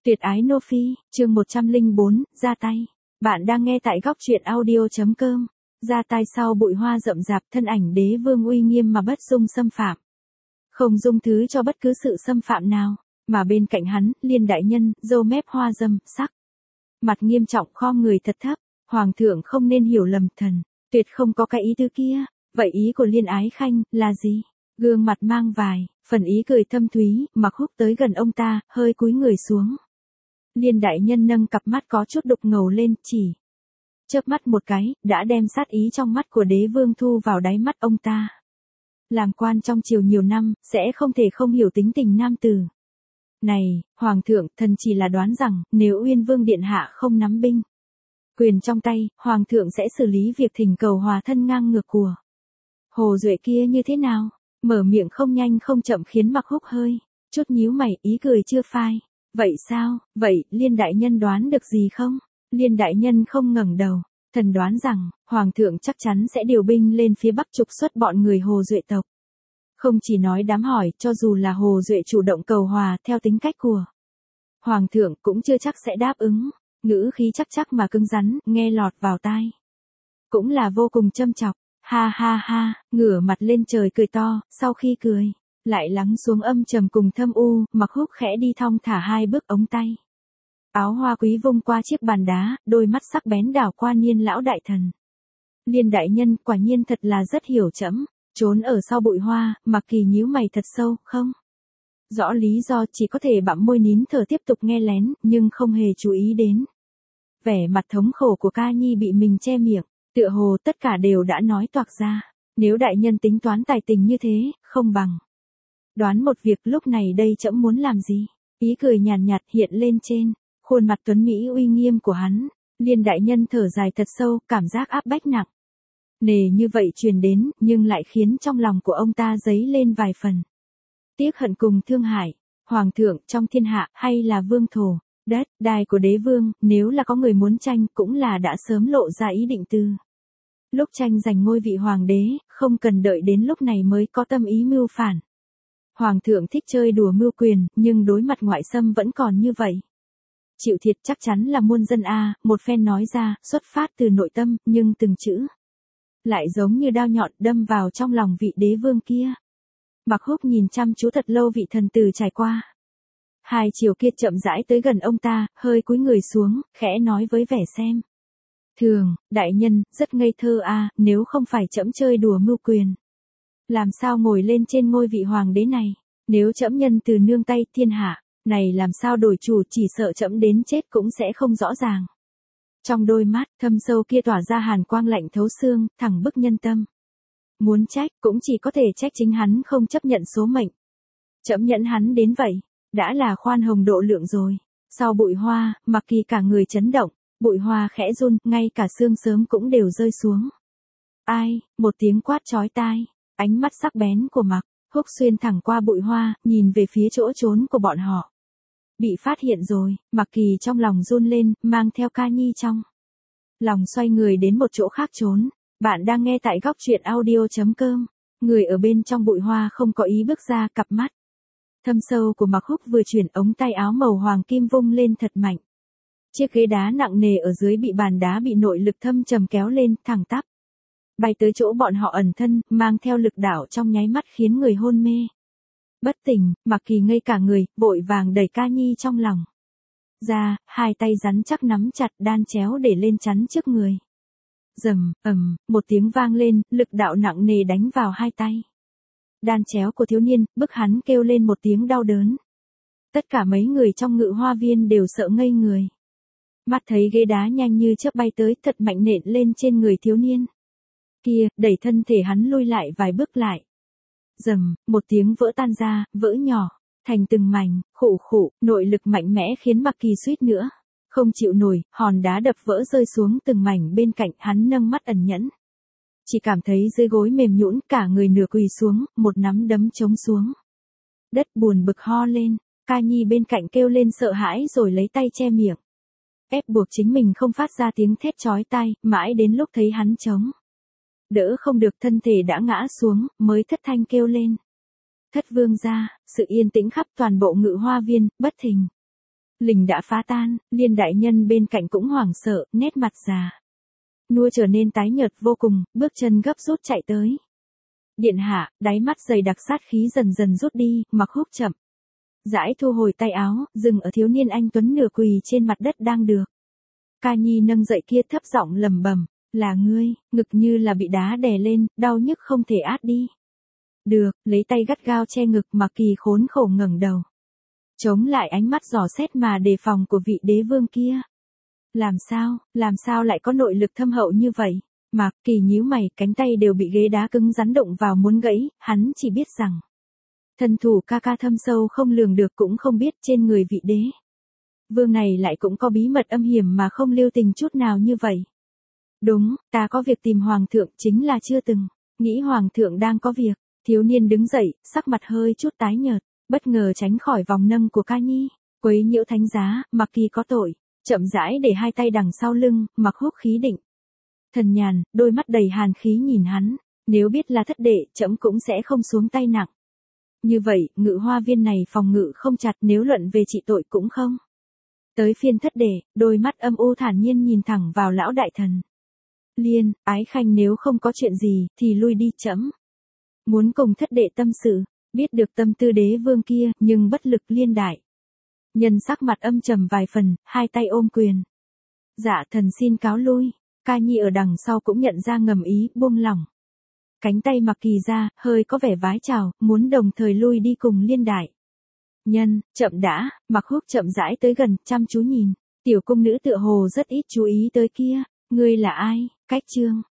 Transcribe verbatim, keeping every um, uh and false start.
Tuyệt ái Nô Phi, chương một trăm lẻ bốn, ra tay. Bạn đang nghe tại góc truyện audio.com. Ra tay sau bụi hoa rậm rạp, thân ảnh đế vương uy nghiêm mà bất dung xâm phạm. Không dung thứ cho bất cứ sự xâm phạm nào, mà bên cạnh hắn, Liên đại nhân, râu mép hoa dâm, sắc. Mặt nghiêm trọng khom người thật thấp, hoàng thượng không nên hiểu lầm thần, tuyệt không có cái ý tư kia, vậy ý của Liên ái khanh, là gì? Gương mặt mang vài, phần ý cười thâm thúy, Mặc Húc tới gần ông ta, hơi cúi người xuống. Liên đại nhân nâng cặp mắt có chút đục ngầu lên, chỉ chớp mắt một cái, đã đem sát ý trong mắt của đế vương thu vào đáy mắt ông ta. Làm quan trong triều nhiều năm, sẽ không thể không hiểu tính tình nam tử. Này, hoàng thượng, thần chỉ là đoán rằng, nếu Uyên Vương điện hạ không nắm binh quyền trong tay, hoàng thượng sẽ xử lý việc thỉnh cầu hòa thân ngang ngược của Hồ Duệ kia như thế nào? Mở miệng không nhanh không chậm khiến Mặc Húc hơi chút nhíu mày, ý cười chưa phai. Vậy sao, vậy, Liên đại nhân đoán được gì không? Liên đại nhân không ngẩng đầu, thần đoán rằng, hoàng thượng chắc chắn sẽ điều binh lên phía bắc trục xuất bọn người Hồ Duệ tộc. Không chỉ nói đám hỏi, cho dù là Hồ Duệ chủ động cầu hòa theo tính cách của hoàng thượng cũng chưa chắc sẽ đáp ứng, ngữ khí chắc chắc mà cứng rắn, nghe lọt vào tai. Cũng là vô cùng châm chọc, ha ha ha, ngửa mặt lên trời cười to, sau khi cười lại lắng xuống âm trầm cùng thâm u, Mặc Húc khẽ đi thong thả hai bước ống tay. Áo hoa quý vung qua chiếc bàn đá, đôi mắt sắc bén đảo qua Niên lão đại thần. Liên đại nhân quả nhiên thật là rất hiểu trẫm, trốn ở sau bụi hoa, Mặc Kỳ nhíu mày thật sâu, không rõ lý do, chỉ có thể bặm môi nín thở tiếp tục nghe lén, nhưng không hề chú ý đến vẻ mặt thống khổ của Ca Nhi bị mình che miệng, tựa hồ tất cả đều đã nói toạc ra. Nếu đại nhân tính toán tài tình như thế, không bằng đoán một việc, lúc này đây trẫm muốn làm gì? Ý cười nhàn nhạt, nhạt hiện lên trên khuôn mặt tuấn mỹ uy nghiêm của hắn. Liên đại nhân thở dài thật sâu, cảm giác áp bách nặng nề như vậy truyền đến, nhưng lại khiến trong lòng của ông ta dấy lên vài phần tiếc hận cùng thương hại. Hoàng thượng, trong thiên hạ, hay là vương thổ, đất, đai của đế vương, nếu là có người muốn tranh, cũng là đã sớm lộ ra ý định từ lúc tranh giành ngôi vị hoàng đế, không cần đợi đến lúc này mới có tâm ý mưu phản. Hoàng thượng thích chơi đùa mưu quyền, nhưng đối mặt ngoại xâm vẫn còn như vậy. Chịu thiệt chắc chắn là muôn dân a, một phen nói ra, xuất phát từ nội tâm, nhưng từng chữ lại giống như đao nhọn đâm vào trong lòng vị đế vương kia. Mặc Húc nhìn chăm chú thật lâu vị thần tử trải qua hai chiều kia chậm rãi tới gần ông ta, hơi cúi người xuống, khẽ nói với vẻ xem thường, đại nhân, rất ngây thơ a, nếu không phải trẫm chơi đùa mưu quyền, làm sao ngồi lên trên ngôi vị hoàng đế này? Nếu trẫm nhân từ nương tay thiên hạ này làm sao đổi chủ, chỉ sợ trẫm đến chết cũng sẽ không rõ ràng. Trong đôi mắt thâm sâu kia tỏa ra hàn quang lạnh thấu xương, thẳng bức nhân tâm. Muốn trách cũng chỉ có thể trách chính hắn không chấp nhận số mệnh. Trẫm nhẫn hắn đến vậy, đã là khoan hồng độ lượng rồi. Sau bụi hoa, Mặc Kỳ cả người chấn động, bụi hoa khẽ run, ngay cả sương sớm cũng đều rơi xuống. Ai, một tiếng quát chói tai, ánh mắt sắc bén của Mặc Húc xuyên thẳng qua bụi hoa, nhìn về phía chỗ trốn của bọn họ. Bị phát hiện rồi, Mặc Kỳ trong lòng run lên, mang theo Ca Nhi trong lòng xoay người đến một chỗ khác trốn. Bạn đang nghe tại góc truyện audio.com. Người ở bên trong bụi hoa không có ý bước ra, cặp mắt thâm sâu của Mặc Húc vừa chuyển, ống tay áo màu hoàng kim vung lên thật mạnh. Chiếc ghế đá nặng nề ở dưới bị bàn đá bị nội lực thâm trầm kéo lên, thẳng tắp bay tới chỗ bọn họ ẩn thân, mang theo lực đảo trong nháy mắt khiến người hôn mê bất tỉnh. Mặc Kỳ ngây cả người, vội vàng đẩy Ca Nhi trong lòng ra, hai tay rắn chắc nắm chặt, đan chéo để lên chắn trước người. Rầm, ầm, một tiếng vang lên, lực đạo nặng nề đánh vào hai tay đan chéo của thiếu niên, bức hắn kêu lên một tiếng đau đớn. Tất cả mấy người trong Ngự Hoa Viên đều sợ ngây người. Mắt thấy ghế đá nhanh như chớp bay tới, thật mạnh nện lên trên người thiếu niên kia, đẩy thân thể hắn lui lại vài bước lại. Rầm, một tiếng vỡ tan ra, vỡ nhỏ thành từng mảnh, khụ khụ, nội lực mạnh mẽ khiến Mặc Kỳ suýt nữa không chịu nổi, hòn đá đập vỡ rơi xuống từng mảnh bên cạnh, hắn nâng mắt ẩn nhẫn. Chỉ cảm thấy dưới gối mềm nhũn, cả người nửa quỳ xuống, một nắm đấm chống xuống đất, buồn bực ho lên. Ca Nhi bên cạnh kêu lên sợ hãi rồi lấy tay che miệng, ép buộc chính mình không phát ra tiếng thét chói tai, mãi đến lúc thấy hắn chống đỡ không được, thân thể đã ngã xuống, mới thất thanh kêu lên. Thất vương gia. Sự yên tĩnh khắp toàn bộ Ngự Hoa Viên, bất thình Lình đã phá tan, Liên đại nhân bên cạnh cũng hoảng sợ, nét mặt già nua trở nên tái nhợt vô cùng, bước chân gấp rút chạy tới. Điện hạ, đáy mắt dày đặc sát khí dần dần rút đi, Mặc Húc chậm rãi thu hồi tay áo, dừng ở thiếu niên anh tuấn nửa quỳ trên mặt đất đang được Ca Nhi nâng dậy kia, thấp giọng lẩm bẩm, là ngươi, ngực như là bị đá đè lên, đau nhức không thể át đi. Được, lấy tay gắt gao che ngực, Mặc Kỳ khốn khổ ngẩng đầu, chống lại ánh mắt dò xét mà đề phòng của vị đế vương kia. Làm sao, làm sao lại có nội lực thâm hậu như vậy? Mạc Kỳ nhíu mày, cánh tay đều bị ghế đá cứng rắn động vào muốn gãy, hắn chỉ biết rằng thân thủ ca ca thâm sâu không lường được, cũng không biết trên người vị đế vương này lại cũng có bí mật âm hiểm mà không lưu tình chút nào như vậy. Đúng, ta có việc tìm hoàng thượng, chính là chưa từng nghĩ hoàng thượng đang có việc. Thiếu niên đứng dậy, sắc mặt hơi chút tái nhợt, bất ngờ tránh khỏi vòng nâng của Ca Nhi, quấy nhiễu thánh giá, Mặc Kỳ có tội. Chậm rãi để hai tay đằng sau lưng, Mặc Húc khí định thần nhàn, đôi mắt đầy hàn khí nhìn hắn, nếu biết là thất đệ, trẫm cũng sẽ không xuống tay nặng. Như vậy, Ngự Hoa Viên này phòng ngự không chặt, nếu luận về trị tội cũng không tới phiên thất đệ. Đôi mắt âm u thản nhiên nhìn thẳng vào lão đại thần. Liên, ái khanh nếu không có chuyện gì, thì lui đi, trẫm muốn cùng thất đệ tâm sự. Biết được tâm tư đế vương kia, nhưng bất lực Liên đại nhân sắc mặt âm trầm vài phần, hai tay ôm quyền. Dạ thần xin cáo lui. Ca Nhi ở đằng sau cũng nhận ra ngầm ý, buông lỏng cánh tay Mặc Kỳ ra, hơi có vẻ vái chào, muốn đồng thời lui đi cùng Liên đại nhân. Chậm đã. Mặc Húc chậm rãi tới gần, chăm chú nhìn. Tiểu cung nữ tựa hồ rất ít chú ý tới kia. Ngươi là ai? Cách chương